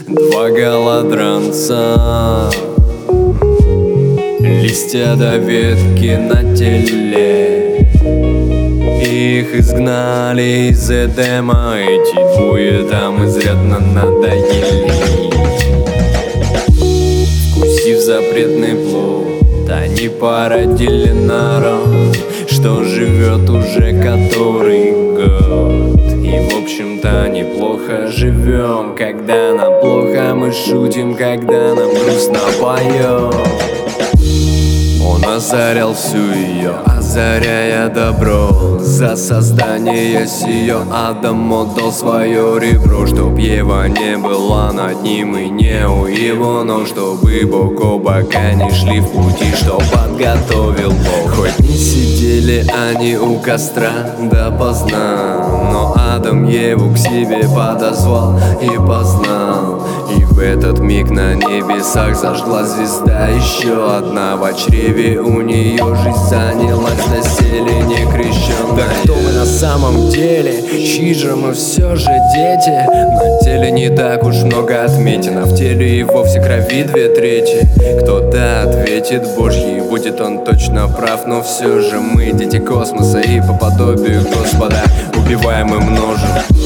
Два голодранца, листья до ветки на теле. Их изгнали из Эдема, эти двое там изрядно надоели. Вкусив запретный плод, они породили народ, что живет уже который год. И в общем-то неплохо живем. Когда нам плохо, мы шутим, когда нам грустно поем. Он озарял всю ее, озаряя добро. За создание сие Адам отдал свое ребро, чтоб Ева не была над ним и не у его ног, чтобы бок о бока не шли в пути, что подготовил Бог. Хоть не сидели они у костра допоздна, но Адам Еву к себе подозвал и познал. И в этот миг на небесах зажгла звезда еще одна. В чреве у нее жизнь занялась, доселе не крещенная. Да кто мы на самом деле? Чьи же мы все же дети? На теле не так уж много отметин, а в теле и вовсе крови 2/3. Кто-то ответит Божьей, будет он точно прав, но все же мы дети космоса и по подобию Господа убиваем и множим.